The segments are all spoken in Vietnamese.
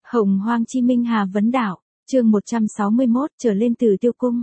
Hồng Hoang Chi Minh Hà vấn đạo, chương 161 trở lên Tử Tiêu Cung.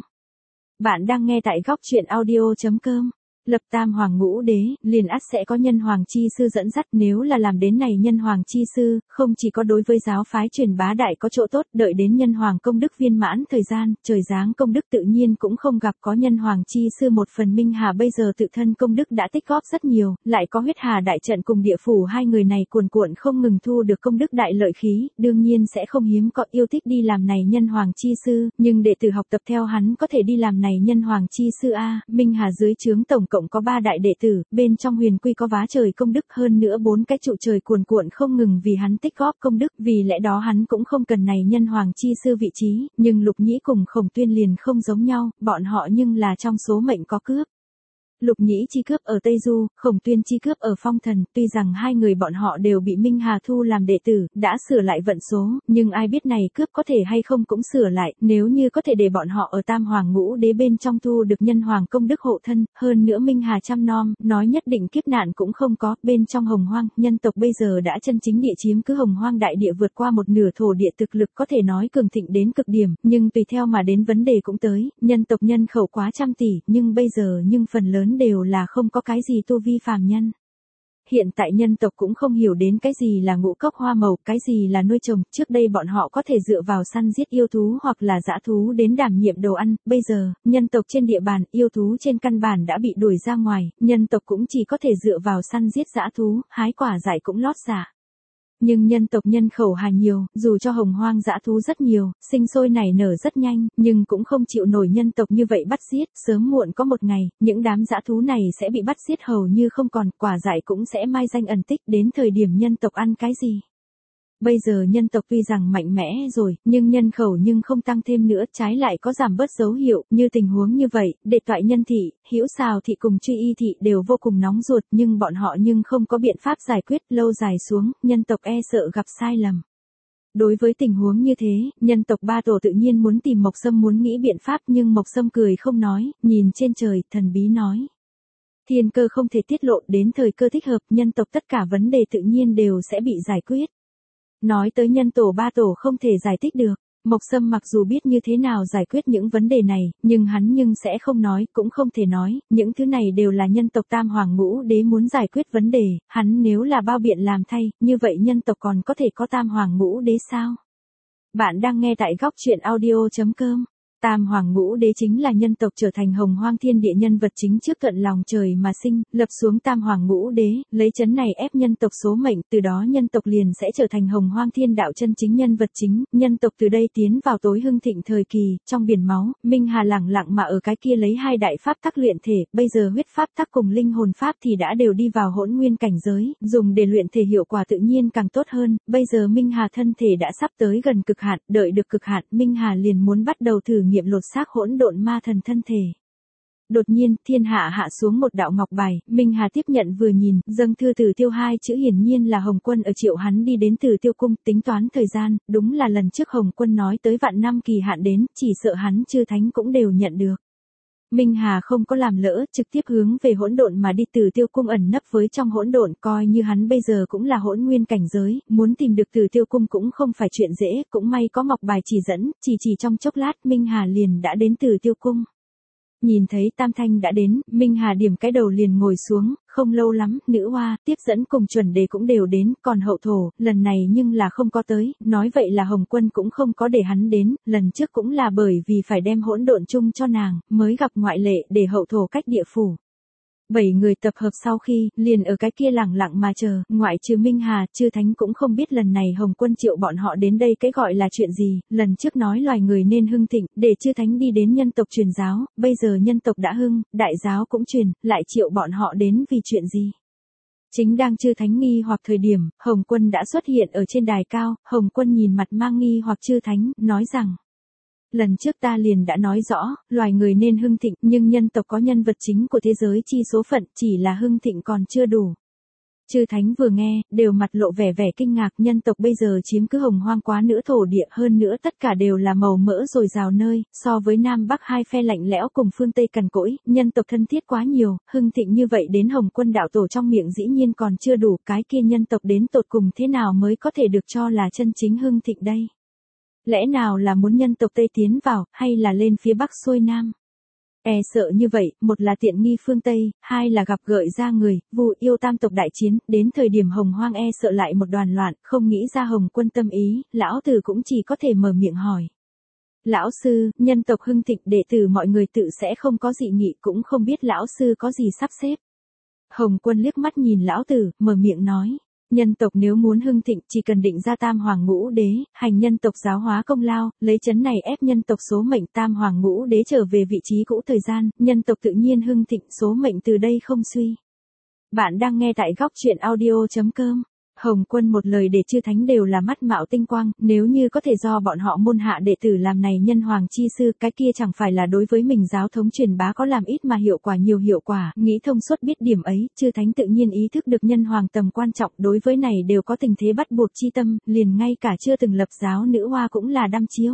Bạn đang nghe tại góc truyện audio.com. Lập tam hoàng ngũ đế, liền ắt sẽ có nhân hoàng chi sư dẫn dắt, nếu là làm đến này nhân hoàng chi sư, không chỉ có đối với giáo phái truyền bá đại có chỗ tốt, đợi đến nhân hoàng công đức viên mãn thời gian, trời giáng công đức tự nhiên cũng không gặp có nhân hoàng chi sư một phần. Minh Hà bây giờ tự thân công đức đã tích góp rất nhiều, lại có huyết hà đại trận cùng địa phủ hai người này cuồn cuộn không ngừng thu được công đức đại lợi khí, đương nhiên sẽ không hiếm có yêu thích đi làm này nhân hoàng chi sư, nhưng đệ tử học tập theo hắn có thể đi làm này nhân hoàng chi sư a. Minh Hà dưới trướng tổng cộng có 3 đại đệ tử, bên trong Huyền Quy có vá trời công đức, hơn nữa 4 cái trụ trời cuồn cuộn không ngừng vì hắn tích góp công đức, vì lẽ đó hắn cũng không cần này nhân hoàng chi sư vị trí, nhưng Lục Nhĩ cùng Khổng Tuyên liền không giống nhau, bọn họ nhưng là trong số mệnh có cướp. Lục Nhĩ chi cướp ở Tây Du, Khổng Tuyên chi cướp ở Phong Thần, tuy rằng hai người bọn họ đều bị Minh Hà thu làm đệ tử, đã sửa lại vận số, nhưng ai biết này cướp có thể hay không cũng sửa lại, nếu như có thể để bọn họ ở tam hoàng ngũ đế bên trong thu được nhân hoàng công đức hộ thân, hơn nữa Minh Hà chăm nom, nói nhất định kiếp nạn cũng không có. Bên trong Hồng Hoang, nhân tộc bây giờ đã chân chính địa chiếm cứ Hồng Hoang đại địa vượt qua một nửa thổ địa, thực lực có thể nói cường thịnh đến cực điểm, nhưng tùy theo mà đến vấn đề cũng tới, nhân tộc nhân khẩu quá trăm tỷ, nhưng bây giờ phần lớn đều là không có cái gì tu vi phàm nhân. Hiện tại nhân tộc cũng không hiểu đến cái gì là ngũ cốc hoa màu, cái gì là nuôi trồng, trước đây bọn họ có thể dựa vào săn giết yêu thú hoặc là dã thú đến đảm nhiệm đồ ăn, bây giờ, nhân tộc trên địa bàn, yêu thú trên căn bản đã bị đuổi ra ngoài, nhân tộc cũng chỉ có thể dựa vào săn giết dã thú, hái quả dại cũng lót dạ. Nhưng nhân tộc nhân khẩu hà nhiều, dù cho Hồng Hoang dã thú rất nhiều, sinh sôi nảy nở rất nhanh, nhưng cũng không chịu nổi nhân tộc như vậy bắt giết, sớm muộn có một ngày, những đám dã thú này sẽ bị bắt giết hầu như không còn, quả dại cũng sẽ mai danh ẩn tích, đến thời điểm nhân tộc ăn cái gì. Bây giờ nhân tộc tuy rằng mạnh mẽ rồi, nhưng nhân khẩu không tăng thêm nữa, trái lại có giảm bớt dấu hiệu, như tình huống như vậy, Đệ Toại Nhân Thị, Hữu Sào Thị cùng Truy Y Thị đều vô cùng nóng ruột, nhưng bọn họ không có biện pháp giải quyết, lâu dài xuống, nhân tộc e sợ gặp sai lầm. Đối với tình huống như thế, nhân tộc Ba Tổ tự nhiên muốn tìm Mộc Sâm muốn nghĩ biện pháp, nhưng Mộc Sâm cười không nói, nhìn trên trời, thần bí nói. Thiên cơ không thể tiết lộ, đến thời cơ thích hợp, nhân tộc tất cả vấn đề tự nhiên đều sẽ bị giải quyết. Nói tới nhân tổ Ba Tổ không thể giải thích được, Mộc Sâm mặc dù biết như thế nào giải quyết những vấn đề này, nhưng hắn sẽ không nói, cũng không thể nói, những thứ này đều là nhân tộc tam hoàng ngũ đế muốn giải quyết vấn đề, hắn nếu là bao biện làm thay, như vậy nhân tộc còn có thể có tam hoàng ngũ đế sao? Bạn đang nghe tại góc truyện audio.com. Tam hoàng ngũ đế chính là nhân tộc trở thành Hồng Hoang thiên địa nhân vật chính trước thuận lòng trời mà sinh, lập xuống tam hoàng ngũ đế, lấy chấn này ép nhân tộc số mệnh, từ đó nhân tộc liền sẽ trở thành Hồng Hoang thiên đạo chân chính nhân vật chính, nhân tộc từ đây tiến vào tối hưng thịnh thời kỳ. Trong biển máu, Minh Hà lẳng lặng mà ở cái kia lấy 2 đại pháp tắc luyện thể, bây giờ huyết pháp tắc cùng linh hồn pháp thì đã đều đi vào hỗn nguyên cảnh giới, dùng để luyện thể hiệu quả tự nhiên càng tốt hơn. Bây giờ Minh Hà thân thể đã sắp tới gần cực hạn, đợi được cực hạn, Minh Hà liền muốn bắt đầu thử nghiệm lột xác hỗn độn ma thần thân thể. Đột nhiên, thiên hạ hạ xuống một đạo ngọc bài, Minh Hà tiếp nhận vừa nhìn, dâng thư Tử Tiêu 2 chữ hiển nhiên là Hồng Quân ở triệu hắn đi đến Tử Tiêu cung, tính toán thời gian, đúng là lần trước Hồng Quân nói tới vạn năm kỳ hạn đến, chỉ sợ hắn chư thánh cũng đều nhận được. Minh Hà không có làm lỡ, trực tiếp hướng về hỗn độn mà đi. Tử Tiêu cung ẩn nấp với trong hỗn độn, coi như hắn bây giờ cũng là hỗn nguyên cảnh giới, muốn tìm được Tử Tiêu cung cũng không phải chuyện dễ, cũng may có ngọc bài chỉ dẫn, chỉ trong chốc lát Minh Hà liền đã đến Tử Tiêu cung. Nhìn thấy Tam Thanh đã đến, Minh Hà điểm cái đầu liền ngồi xuống, không lâu lắm, Nữ Hoa, Tiếp Dẫn cùng Chuẩn Đề cũng đều đến, còn Hậu Thổ, lần này là không có tới, nói vậy là Hồng Quân cũng không có để hắn đến, lần trước cũng là bởi vì phải đem hỗn độn chung cho nàng, mới gặp ngoại lệ để Hậu Thổ cách địa phủ. 7 người tập hợp sau khi, liền ở cái kia lẳng lặng mà chờ, ngoại trừ Minh Hà, chư thánh cũng không biết lần này Hồng Quân triệu bọn họ đến đây cái gọi là chuyện gì, lần trước nói loài người nên hưng thịnh, để chư thánh đi đến nhân tộc truyền giáo, bây giờ nhân tộc đã hưng, đại giáo cũng truyền, lại triệu bọn họ đến vì chuyện gì? Chính đang chư thánh nghi hoặc thời điểm, Hồng Quân đã xuất hiện ở trên đài cao, Hồng Quân nhìn mặt mang nghi hoặc chư thánh, nói rằng: lần trước ta liền đã nói rõ, loài người nên hưng thịnh, nhưng nhân tộc có nhân vật chính của thế giới chi số phận, chỉ là hưng thịnh còn chưa đủ. Chư thánh vừa nghe, đều mặt lộ vẻ vẻ kinh ngạc, nhân tộc bây giờ chiếm cứ hồng hoang quá nữa thổ địa, hơn nữa tất cả đều là màu mỡ dồi dào nơi, so với Nam Bắc hai phe lạnh lẽo cùng phương Tây cằn cỗi, nhân tộc thân thiết quá nhiều, hưng thịnh như vậy đến Hồng Quân đạo tổ trong miệng dĩ nhiên còn chưa đủ, cái kia nhân tộc đến tột cùng thế nào mới có thể được cho là chân chính hưng thịnh đây? Lẽ nào là muốn nhân tộc Tây tiến vào, hay là lên phía Bắc xuôi Nam? E sợ như vậy, một là tiện nghi phương Tây, hai là gặp gợi ra người, Vu yêu tam tộc đại chiến, đến thời điểm hồng hoang e sợ lại một đoàn loạn, không nghĩ ra Hồng Quân tâm ý, lão tử cũng chỉ có thể mở miệng hỏi. Lão sư, nhân tộc hưng thịnh đệ tử mọi người tự sẽ không có dị nghị, cũng không biết lão sư có gì sắp xếp. Hồng Quân liếc mắt nhìn lão tử, mở miệng nói. Nhân tộc nếu muốn hưng thịnh chỉ cần định ra tam hoàng ngũ đế, hành nhân tộc giáo hóa công lao, lấy chấn này ép nhân tộc số mệnh tam hoàng ngũ đế trở về vị trí cũ thời gian, nhân tộc tự nhiên hưng thịnh số mệnh từ đây không suy. Bạn đang nghe tại góc truyện audio.com. Hồng Quân một lời để chư thánh đều là mắt mạo tinh quang, nếu như có thể do bọn họ môn hạ đệ tử làm này nhân hoàng chi sư, cái kia chẳng phải là đối với mình giáo thống truyền bá có làm ít mà hiệu quả nhiều hiệu quả, nghĩ thông suốt biết điểm ấy, chư thánh tự nhiên ý thức được nhân hoàng tầm quan trọng, đối với này đều có tình thế bắt buộc chi tâm, liền ngay cả chưa từng lập giáo nữ hoa cũng là đăm chiêu.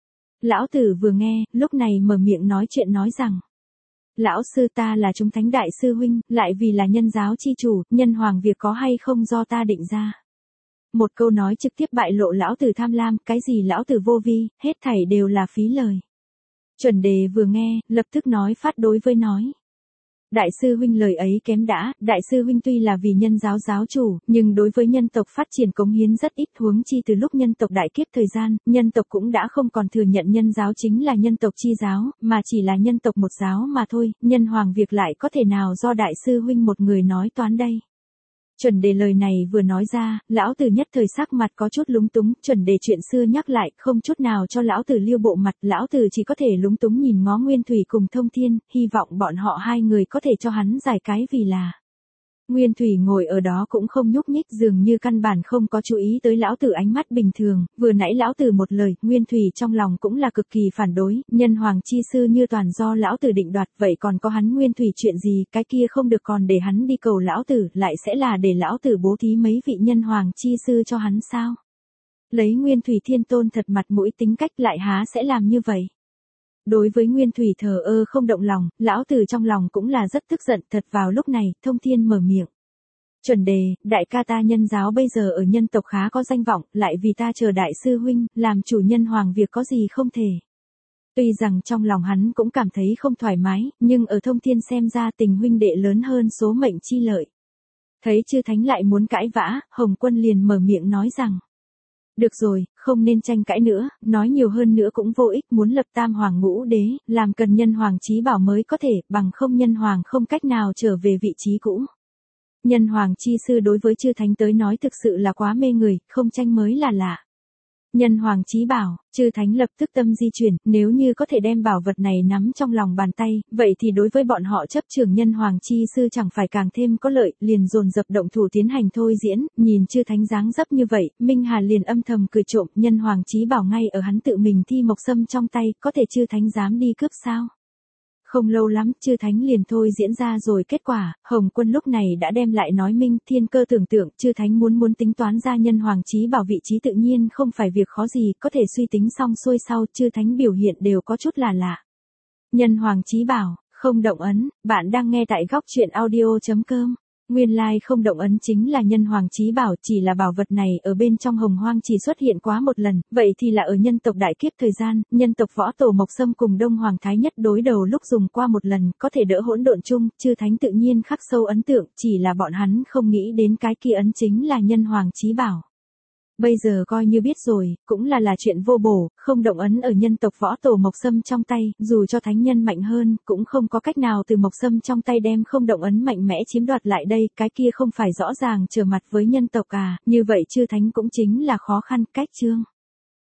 Lão tử vừa nghe, lúc này mở miệng nói chuyện nói rằng. Lão sư ta là chúng thánh đại sư huynh, lại vì là nhân giáo chi chủ, nhân hoàng việc có hay không do ta định ra. Một câu nói trực tiếp bại lộ lão tử tham lam, cái gì lão tử vô vi, hết thảy đều là phí lời. Chuẩn đề vừa nghe, lập tức nói phát đối với nói. Đại sư huynh lời ấy kém đã, đại sư huynh tuy là vì nhân giáo giáo chủ, nhưng đối với nhân tộc phát triển cống hiến rất ít, huống chi từ lúc nhân tộc đại kiếp thời gian, nhân tộc cũng đã không còn thừa nhận nhân giáo chính là nhân tộc chi giáo, mà chỉ là nhân tộc một giáo mà thôi, nhân hoàng việc lại có thể nào do đại sư huynh một người nói toán đây. Chuẩn đề lời này vừa nói ra, lão tử nhất thời sắc mặt có chút lúng túng, chuẩn đề chuyện xưa nhắc lại, không chút nào cho lão tử lưu bộ mặt, lão tử chỉ có thể lúng túng nhìn ngó Nguyên Thủy cùng Thông Thiên, hy vọng bọn họ hai người có thể cho hắn giải cái vì là. Nguyên Thủy ngồi ở đó cũng không nhúc nhích, dường như căn bản không có chú ý tới lão tử ánh mắt bình thường, vừa nãy lão tử một lời, Nguyên Thủy trong lòng cũng là cực kỳ phản đối, nhân hoàng chi sư như toàn do lão tử định đoạt, vậy còn có hắn Nguyên Thủy chuyện gì, cái kia không được còn để hắn đi cầu lão tử, lại sẽ là để lão tử bố thí mấy vị nhân hoàng chi sư cho hắn sao? Lấy Nguyên Thủy thiên tôn thật mặt mũi tính cách lại há sẽ làm như vậy? Đối với Nguyên Thủy thờ ơ không động lòng, lão tử trong lòng cũng là rất tức giận, thật vào lúc này, Thông Thiên mở miệng. Chuẩn đề, đại ca ta nhân giáo bây giờ ở nhân tộc khá có danh vọng, lại vì ta chờ đại sư huynh, làm chủ nhân hoàng việc có gì không thể. Tuy rằng trong lòng hắn cũng cảm thấy không thoải mái, nhưng ở Thông Thiên xem ra tình huynh đệ lớn hơn số mệnh chi lợi. Thấy chư thánh lại muốn cãi vã, Hồng Quân liền mở miệng nói rằng. Được rồi, không nên tranh cãi nữa, nói nhiều hơn nữa cũng vô ích, muốn lập tam hoàng ngũ đế, làm cần nhân hoàng chí bảo mới có thể, bằng không nhân hoàng không cách nào trở về vị trí cũ. Nhân hoàng chi sư đối với chư thánh tới nói thực sự là quá mê người, không tranh mới là lạ. Nhân hoàng chí bảo, chư thánh lập tức tâm di chuyển, nếu như có thể đem bảo vật này nắm trong lòng bàn tay, vậy thì đối với bọn họ chấp trường nhân hoàng chi sư chẳng phải càng thêm có lợi, liền dồn dập động thủ tiến hành thôi diễn, nhìn chư thánh dáng dấp như vậy, Minh Hà liền âm thầm cười trộm, nhân hoàng chí bảo ngay ở hắn tự mình thi mộc sâm trong tay, có thể chư thánh dám đi cướp sao? Không lâu lắm, chư thánh liền thôi diễn ra rồi kết quả, Hồng Quân lúc này đã đem lại nói minh, thiên cơ tưởng tượng, chư thánh muốn tính toán ra nhân hoàng chí bảo vị trí tự nhiên không phải việc khó gì, có thể suy tính xong xuôi sau, chư thánh biểu hiện đều có chút là lạ. Nhân hoàng chí bảo, không động ấn, bạn đang nghe tại góc truyện audio.com. Nguyên lai không động ấn chính là nhân hoàng chí bảo, chỉ là bảo vật này ở bên trong hồng hoang chỉ xuất hiện quá một lần, vậy thì là ở nhân tộc đại kiếp thời gian, nhân tộc võ tổ Mộc Sâm cùng Đông Hoàng Thái Nhất đối đầu lúc dùng qua một lần, có thể đỡ hỗn độn chung, chư thánh tự nhiên khắc sâu ấn tượng, chỉ là bọn hắn không nghĩ đến cái kia ấn chính là nhân hoàng chí bảo. Bây giờ coi như biết rồi, cũng là chuyện vô bổ, không động ấn ở nhân tộc võ tổ Mộc Sâm trong tay, dù cho thánh nhân mạnh hơn, cũng không có cách nào từ Mộc Sâm trong tay đem không động ấn mạnh mẽ chiếm đoạt lại đây, cái kia không phải rõ ràng trở mặt với nhân tộc à, như vậy chư thánh cũng chính là khó khăn, cách chương.